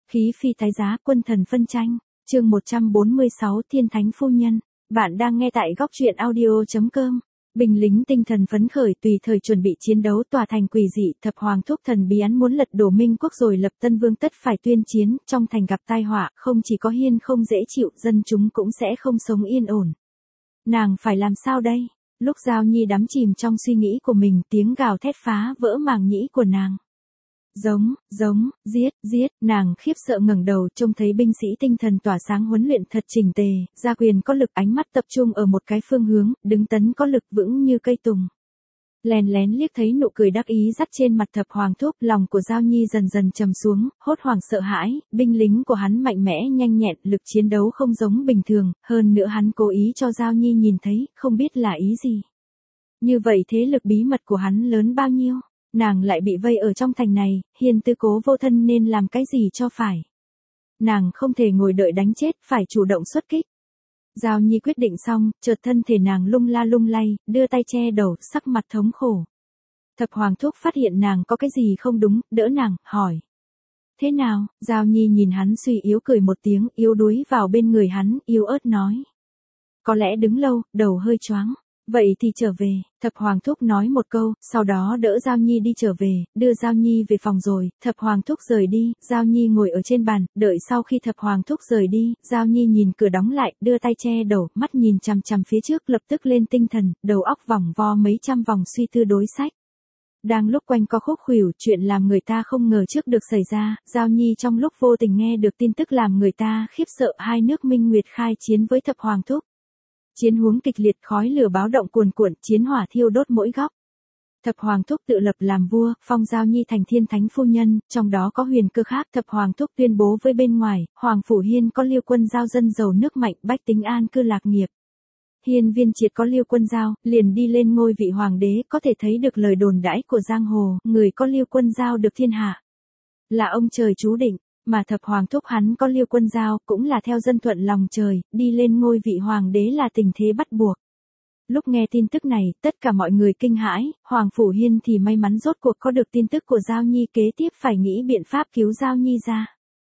Khí phi tái giá, quân thần phân tranh, chương 146 Thiên Thánh Phu Nhân. Bạn đang nghe tại góc truyện audio.com. Binh lính tinh thần phấn khởi tùy thời chuẩn bị chiến đấu, tòa thành quỷ dị, thập hoàng thúc thần bí án muốn lật đổ Minh quốc rồi lập Tân Vương tất phải tuyên chiến, trong thành gặp tai họa, không chỉ có Hiên không dễ chịu, dân chúng cũng sẽ không sống yên ổn. Nàng phải làm sao đây? Lúc Giao Nhi đắm chìm trong suy nghĩ của mình, tiếng gào thét phá vỡ màng nhĩ của nàng. Giết, nàng khiếp sợ ngẩng đầu trông thấy binh sĩ tinh thần tỏa sáng huấn luyện thật chỉnh tề, gia quyền có lực, ánh mắt tập trung ở một cái phương hướng, đứng tấn có lực, vững như cây tùng. Lén lén liếc thấy nụ cười đắc ý dắt trên mặt thập hoàng thúc, lòng của Giao Nhi dần dần trầm xuống, hốt hoảng sợ hãi, binh lính của hắn mạnh mẽ nhanh nhẹn, lực chiến đấu không giống bình thường, hơn nữa hắn cố ý cho Giao Nhi nhìn thấy, không biết là ý gì. Như vậy thế lực bí mật của hắn lớn bao nhiêu? Nàng lại bị vây ở trong thành này, Hiên tư cố vô thân nên làm cái gì cho phải. Nàng không thể ngồi đợi đánh chết, phải chủ động xuất kích. Giao Nhi quyết định xong, chợt thân thể nàng lung la lung lay, đưa tay che đầu, sắc mặt thống khổ. Thập hoàng thúc phát hiện nàng có cái gì không đúng, đỡ nàng, hỏi. Thế nào? Giao Nhi nhìn hắn suy yếu cười một tiếng, yếu đuối vào bên người hắn, yếu ớt nói. Có lẽ đứng lâu, đầu hơi choáng. Vậy thì trở về, thập hoàng thúc nói một câu, sau đó đỡ Giao Nhi đi trở về, đưa Giao Nhi về phòng rồi, thập hoàng thúc rời đi, Giao Nhi ngồi ở trên bàn, đợi sau khi thập hoàng thúc rời đi, Giao Nhi nhìn cửa đóng lại, đưa tay che đầu, mắt nhìn chằm chằm phía trước, lập tức lên tinh thần, đầu óc vòng vo mấy trăm vòng suy tư đối sách. Đang lúc quanh co khúc khuỷu, chuyện làm người ta không ngờ trước được xảy ra, Giao Nhi trong lúc vô tình nghe được tin tức làm người ta khiếp sợ, hai nước Minh Nguyệt khai chiến với thập hoàng thúc. Chiến huống kịch liệt, khói lửa báo động cuồn cuộn, chiến hỏa thiêu đốt mỗi góc. Thập hoàng thúc tự lập làm vua, phong Giao Nhi thành Thiên Thánh Phu Nhân, trong đó có huyền cơ khác. Thập hoàng thúc tuyên bố với bên ngoài, Hoàng Phủ Hiên có Liêu Quân Giao dân giàu nước mạnh, bách tính an cư lạc nghiệp. Hiên Viên Triệt có Liêu Quân Giao, liền đi lên ngôi vị hoàng đế, có thể thấy được lời đồn đãi của giang hồ, người có Liêu Quân Giao được thiên hạ. Là ông trời chú định. Mà thập hoàng thúc hắn có Liêu Quân Giao, cũng là theo dân thuận lòng trời, đi lên ngôi vị hoàng đế là tình thế bắt buộc. Lúc nghe tin tức này, tất cả mọi người kinh hãi, Hoàng Phủ Hiên thì may mắn rốt cuộc có được tin tức của Giao Nhi, kế tiếp phải nghĩ biện pháp cứu Giao Nhi ra.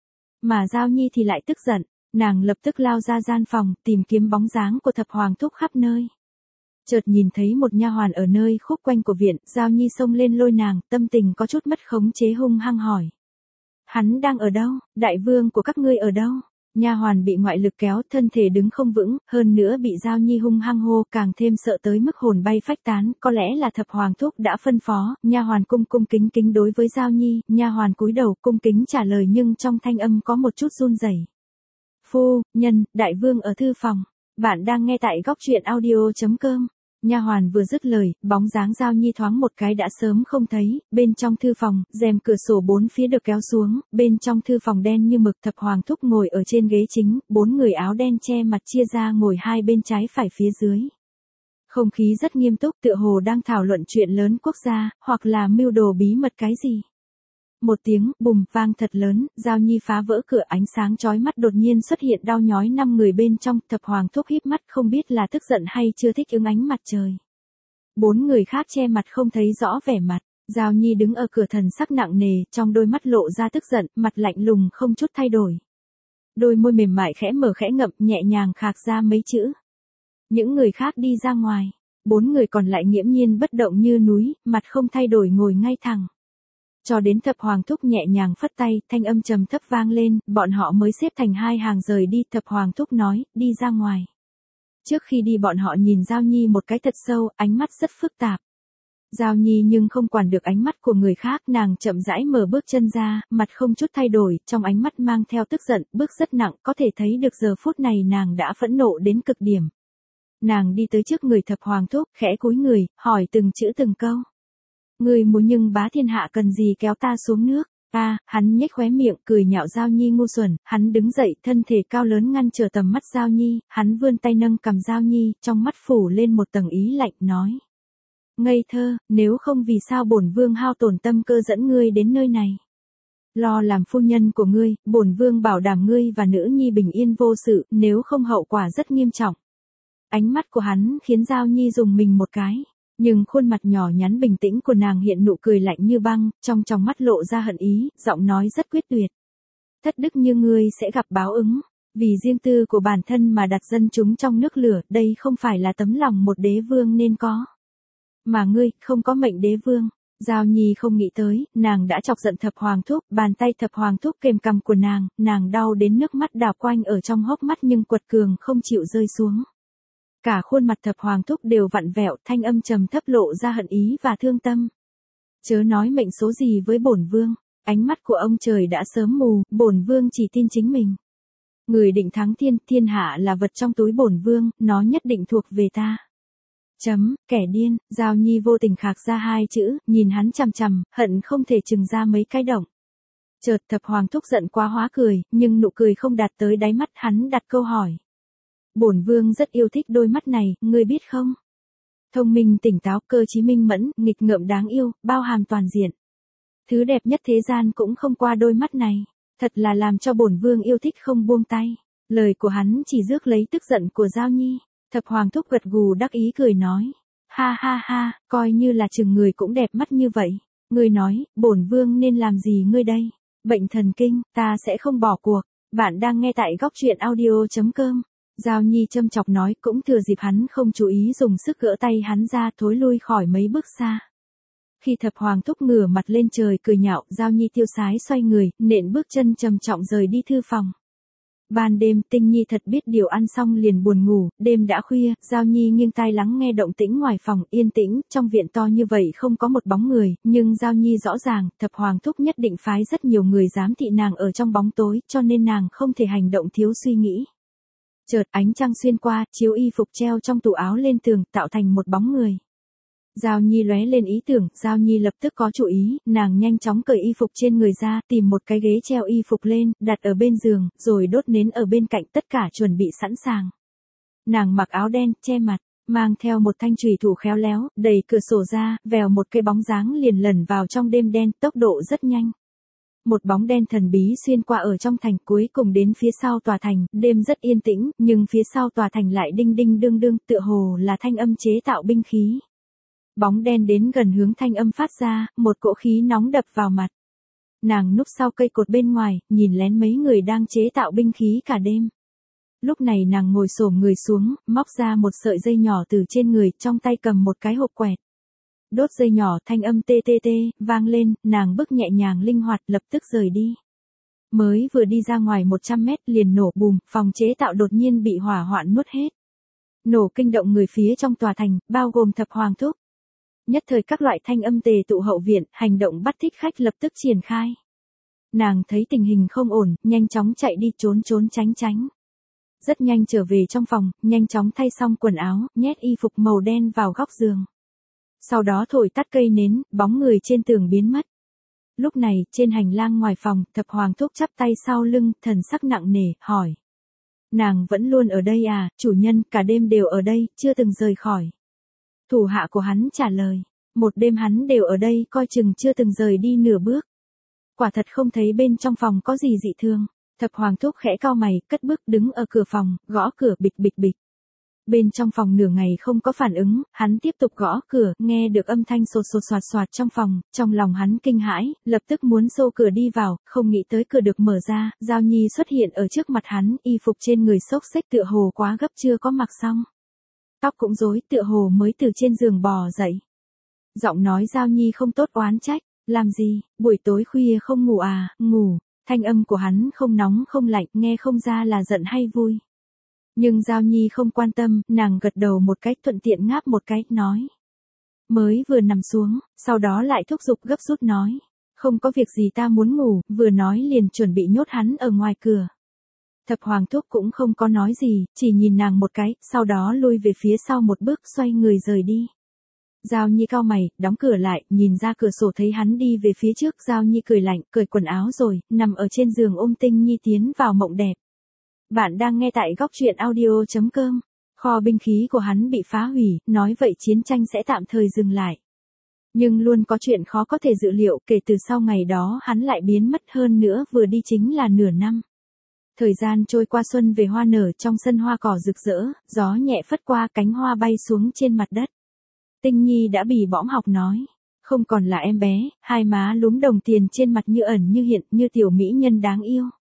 Mà Giao Nhi thì lại tức giận, nàng lập tức lao ra gian phòng, tìm kiếm bóng dáng của thập hoàng thúc khắp nơi. Chợt nhìn thấy một nha hoàn ở nơi khúc quanh của viện, Giao Nhi xông lên lôi nàng, tâm tình có chút mất khống chế hung hăng hỏi. Hắn đang ở đâu? Đại vương của các ngươi ở đâu? Nha hoàn bị ngoại lực kéo, thân thể đứng không vững, hơn nữa bị Giao Nhi hung hăng hô, càng thêm sợ tới mức hồn bay phách tán, có lẽ là thập hoàng thúc đã phân phó. Nha hoàn cung kính kính đối với Giao Nhi, nha hoàn cúi đầu cung kính trả lời nhưng trong thanh âm có một chút run rẩy. Phu nhân, đại vương ở thư phòng. Bạn đang nghe tại góc truyện audio.com. Nha hoàn vừa dứt lời, bóng dáng Giao Nhi thoáng một cái đã sớm không thấy, bên trong thư phòng, rèm cửa sổ bốn phía được kéo xuống, bên trong thư phòng đen như mực, thập hoàng thúc ngồi ở trên ghế chính, bốn người áo đen che mặt chia ra ngồi hai bên trái phải phía dưới. Không khí rất nghiêm túc, tựa hồ đang thảo luận chuyện lớn quốc gia, hoặc là mưu đồ bí mật cái gì. Một tiếng bùm vang thật lớn, Giao Nhi phá vỡ cửa, ánh sáng chói mắt đột nhiên xuất hiện đau nhói năm người bên trong, thập hoàng thúc híp mắt không biết là tức giận hay chưa thích ứng ánh mặt trời. Bốn người khác che mặt không thấy rõ vẻ mặt, Giao Nhi đứng ở cửa thần sắc nặng nề, trong đôi mắt lộ ra tức giận, mặt lạnh lùng không chút thay đổi. Đôi môi mềm mại khẽ mở khẽ ngậm, nhẹ nhàng khạc ra mấy chữ. Những người khác đi ra ngoài, bốn người còn lại nghiễm nhiên bất động như núi, mặt không thay đổi ngồi ngay thẳng. Cho đến thập hoàng thúc nhẹ nhàng phất tay, thanh âm trầm thấp vang lên, bọn họ mới xếp thành hai hàng rời đi, thập hoàng thúc nói, đi ra ngoài. Trước khi đi bọn họ nhìn Giao Nhi một cái thật sâu, ánh mắt rất phức tạp. Giao Nhi nhưng không quản được ánh mắt của người khác, nàng chậm rãi mở bước chân ra, mặt không chút thay đổi, trong ánh mắt mang theo tức giận, bước rất nặng, có thể thấy được giờ phút này nàng đã phẫn nộ đến cực điểm. Nàng đi tới trước người thập hoàng thúc, khẽ cúi người, hỏi từng chữ từng câu. Người muốn nhưng bá thiên hạ cần gì kéo ta xuống nước? Hắn nhếch khóe miệng, cười nhạo Giao Nhi ngu xuẩn, hắn đứng dậy, thân thể cao lớn ngăn trở tầm mắt Giao Nhi, hắn vươn tay nâng cằm Giao Nhi, trong mắt phủ lên một tầng ý lạnh, nói. Ngây thơ, nếu không vì sao bổn vương hao tổn tâm cơ dẫn ngươi đến nơi này. Lo làm phu nhân của ngươi, bổn vương bảo đảm ngươi và nữ nhi bình yên vô sự, nếu không hậu quả rất nghiêm trọng. Ánh mắt của hắn khiến Giao Nhi dùng mình một cái. Nhưng khuôn mặt nhỏ nhắn bình tĩnh của nàng hiện nụ cười lạnh như băng, trong tròng mắt lộ ra hận ý, giọng nói rất quyết tuyệt. Thất đức như ngươi sẽ gặp báo ứng. Vì riêng tư của bản thân mà đặt dân chúng trong nước lửa, đây không phải là tấm lòng một đế vương nên có. Mà ngươi, không có mệnh đế vương. Giao Nhi không nghĩ tới, nàng đã chọc giận Thập Hoàng Thúc, bàn tay Thập Hoàng Thúc kềm cằm của nàng đau đến nước mắt đảo quanh ở trong hốc mắt nhưng quật cường không chịu rơi xuống. Cả khuôn mặt Thập Hoàng Thúc đều vặn vẹo, thanh âm trầm thấp lộ ra hận ý và thương tâm. Chớ nói mệnh số gì với bổn vương, ánh mắt của ông trời đã sớm mù, bổn vương chỉ tin chính mình. Người định thắng thiên hạ là vật trong túi bổn vương, nó nhất định thuộc về ta. Kẻ điên, Giao Nhi vô tình khạc ra hai chữ, nhìn hắn chằm chằm, hận không thể chừng ra mấy cái động. Chợt Thập Hoàng Thúc giận quá hóa cười, nhưng nụ cười không đạt tới đáy mắt, hắn đặt câu hỏi. Bổn vương rất yêu thích đôi mắt này, ngươi biết không? Thông minh tỉnh táo, cơ trí minh mẫn, nghịch ngợm đáng yêu, bao hàm toàn diện. Thứ đẹp nhất thế gian cũng không qua đôi mắt này, thật là làm cho bổn vương yêu thích không buông tay. Lời của hắn chỉ rước lấy tức giận của Giao Nhi. Thập Hoàng Thúc gật gù đắc ý cười nói. Ha ha ha, coi như là chừng người cũng đẹp mắt như vậy. Ngươi nói, bổn vương nên làm gì ngươi đây? Bệnh thần kinh, ta sẽ không bỏ cuộc. Bạn đang nghe tại góc truyện audio.com. Giao Nhi châm chọc nói, cũng thừa dịp hắn không chú ý dùng sức gỡ tay hắn ra, thối lui khỏi mấy bước xa. Khi Thập Hoàng Thúc ngửa mặt lên trời cười nhạo, Giao Nhi tiêu sái xoay người, nện bước chân trầm trọng rời đi thư phòng. Ban đêm, Tinh Nhi thật biết điều, ăn xong liền buồn ngủ, đêm đã khuya, Giao Nhi nghiêng tai lắng nghe động tĩnh ngoài phòng, yên tĩnh, trong viện to như vậy không có một bóng người, nhưng Giao Nhi rõ ràng, Thập Hoàng Thúc nhất định phái rất nhiều người giám thị nàng ở trong bóng tối, cho nên nàng không thể hành động thiếu suy nghĩ. Chợt ánh trăng xuyên qua, chiếu y phục treo trong tủ áo lên tường, tạo thành một bóng người. Giao Nhi lóe lên ý tưởng, Giao Nhi lập tức có chủ ý, nàng nhanh chóng cởi y phục trên người ra, tìm một cái ghế treo y phục lên, đặt ở bên giường, rồi đốt nến ở bên cạnh, tất cả chuẩn bị sẵn sàng. Nàng mặc áo đen, che mặt, mang theo một thanh chùy thủ khéo léo, đẩy cửa sổ ra, vèo một cái bóng dáng liền lẩn vào trong đêm đen, tốc độ rất nhanh. Một bóng đen thần bí xuyên qua ở trong thành, cuối cùng đến phía sau tòa thành, đêm rất yên tĩnh, nhưng phía sau tòa thành lại đinh đinh đương đương, tựa hồ là thanh âm chế tạo binh khí. Bóng đen đến gần hướng thanh âm phát ra, một cỗ khí nóng đập vào mặt. Nàng núp sau cây cột bên ngoài, nhìn lén mấy người đang chế tạo binh khí cả đêm. Lúc này nàng ngồi xổm người xuống, móc ra một sợi dây nhỏ từ trên người, trong tay cầm một cái hộp quẹt. Đốt dây nhỏ, thanh âm tê tê tê, vang lên, nàng bước nhẹ nhàng linh hoạt, lập tức rời đi. Mới vừa đi ra ngoài 100 mét liền nổ bùm, phòng chế tạo đột nhiên bị hỏa hoạn nuốt hết. Nổ kinh động người phía trong tòa thành, bao gồm Thập Hoàng Thúc. Nhất thời các loại thanh âm tề tụ hậu viện, hành động bắt thích khách lập tức triển khai. Nàng thấy tình hình không ổn, nhanh chóng chạy đi, trốn tránh. Rất nhanh trở về trong phòng, nhanh chóng thay xong quần áo, nhét y phục màu đen vào góc giường. Sau đó thổi tắt cây nến, bóng người trên tường biến mất. Lúc này, trên hành lang ngoài phòng, Thập Hoàng Thúc chắp tay sau lưng, thần sắc nặng nề, hỏi. Nàng vẫn luôn ở đây à, chủ nhân, cả đêm đều ở đây, chưa từng rời khỏi. Thủ hạ của hắn trả lời, một đêm hắn đều ở đây, coi chừng chưa từng rời đi nửa bước. Quả thật không thấy bên trong phòng có gì dị thường. Thập Hoàng Thúc khẽ cau mày, cất bước đứng ở cửa phòng, gõ cửa bịch bịch bịch. Bên trong phòng nửa ngày không có phản ứng, hắn tiếp tục gõ cửa, nghe được âm thanh sột sột soạt soạt trong phòng, trong lòng hắn kinh hãi, lập tức muốn xô cửa đi vào, không nghĩ tới cửa được mở ra, Giao Nhi xuất hiện ở trước mặt hắn, y phục trên người xốc xếch tựa hồ quá gấp chưa có mặc xong. Tóc cũng rối tựa hồ mới từ trên giường bò dậy. Giọng nói Giao Nhi không tốt oán trách, làm gì, buổi tối khuya không ngủ à, ngủ, thanh âm của hắn không nóng không lạnh, nghe không ra là giận hay vui. Nhưng Giao Nhi không quan tâm, nàng gật đầu một cái, thuận tiện ngáp một cái, nói. Mới vừa nằm xuống, sau đó lại thúc giục gấp rút nói. Không có việc gì, ta muốn ngủ, vừa nói liền chuẩn bị nhốt hắn ở ngoài cửa. Thập Hoàng Thúc cũng không có nói gì, chỉ nhìn nàng một cái, sau đó lui về phía sau một bước, xoay người rời đi. Giao Nhi cau mày, đóng cửa lại, nhìn ra cửa sổ thấy hắn đi về phía trước, Giao Nhi cười lạnh, cởi quần áo rồi, nằm ở trên giường ôm Tinh Nhi tiến vào mộng đẹp. Bạn đang nghe tại góc truyện audio.com. Kho binh khí của hắn bị phá hủy, nói vậy chiến tranh sẽ tạm thời dừng lại. Nhưng luôn có chuyện khó có thể dự liệu, kể từ sau ngày đó hắn lại biến mất, hơn nữa vừa đi chính là nửa năm. Thời gian trôi qua, xuân về hoa nở, trong sân hoa cỏ rực rỡ, gió nhẹ phất qua, cánh hoa bay xuống trên mặt đất. Tinh Nhi đã bỉ bõm học nói, không còn là em bé, hai má lúm đồng tiền trên mặt như ẩn như hiện, như tiểu mỹ nhân đáng yêu.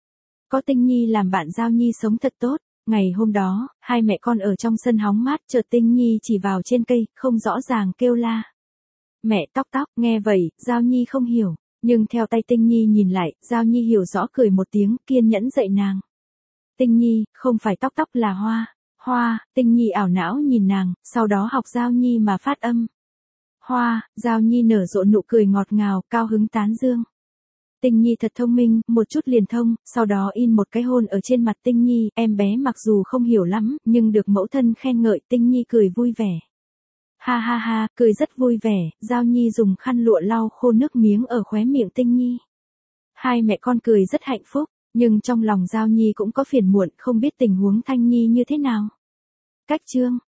Có Tinh Nhi làm bạn Giao Nhi sống thật tốt. Ngày hôm đó, hai mẹ con ở trong sân hóng mát, chợt Tinh Nhi chỉ vào trên cây, không rõ ràng kêu la. Mẹ tóc tóc, nghe vậy, Giao Nhi không hiểu. Nhưng theo tay Tinh Nhi nhìn lại, Giao Nhi hiểu rõ cười một tiếng, kiên nhẫn dạy nàng. Tinh Nhi, không phải tóc tóc là Hoa. Hoa, Tinh Nhi ảo não nhìn nàng, sau đó học Giao Nhi mà phát âm. Hoa, Giao Nhi nở rộ nụ cười ngọt ngào, cao hứng tán dương. Tinh Nhi thật thông minh, một chút liền thông, sau đó in một cái hôn ở trên mặt Tinh Nhi, em bé mặc dù không hiểu lắm, nhưng được mẫu thân khen ngợi, Tinh Nhi cười vui vẻ. Ha ha ha, cười rất vui vẻ, Giao Nhi dùng khăn lụa lau khô nước miếng ở khóe miệng Tinh Nhi. Hai mẹ con cười rất hạnh phúc, nhưng trong lòng Giao Nhi cũng có phiền muộn, không biết tình huống Thanh Nhi như thế nào. Cách chương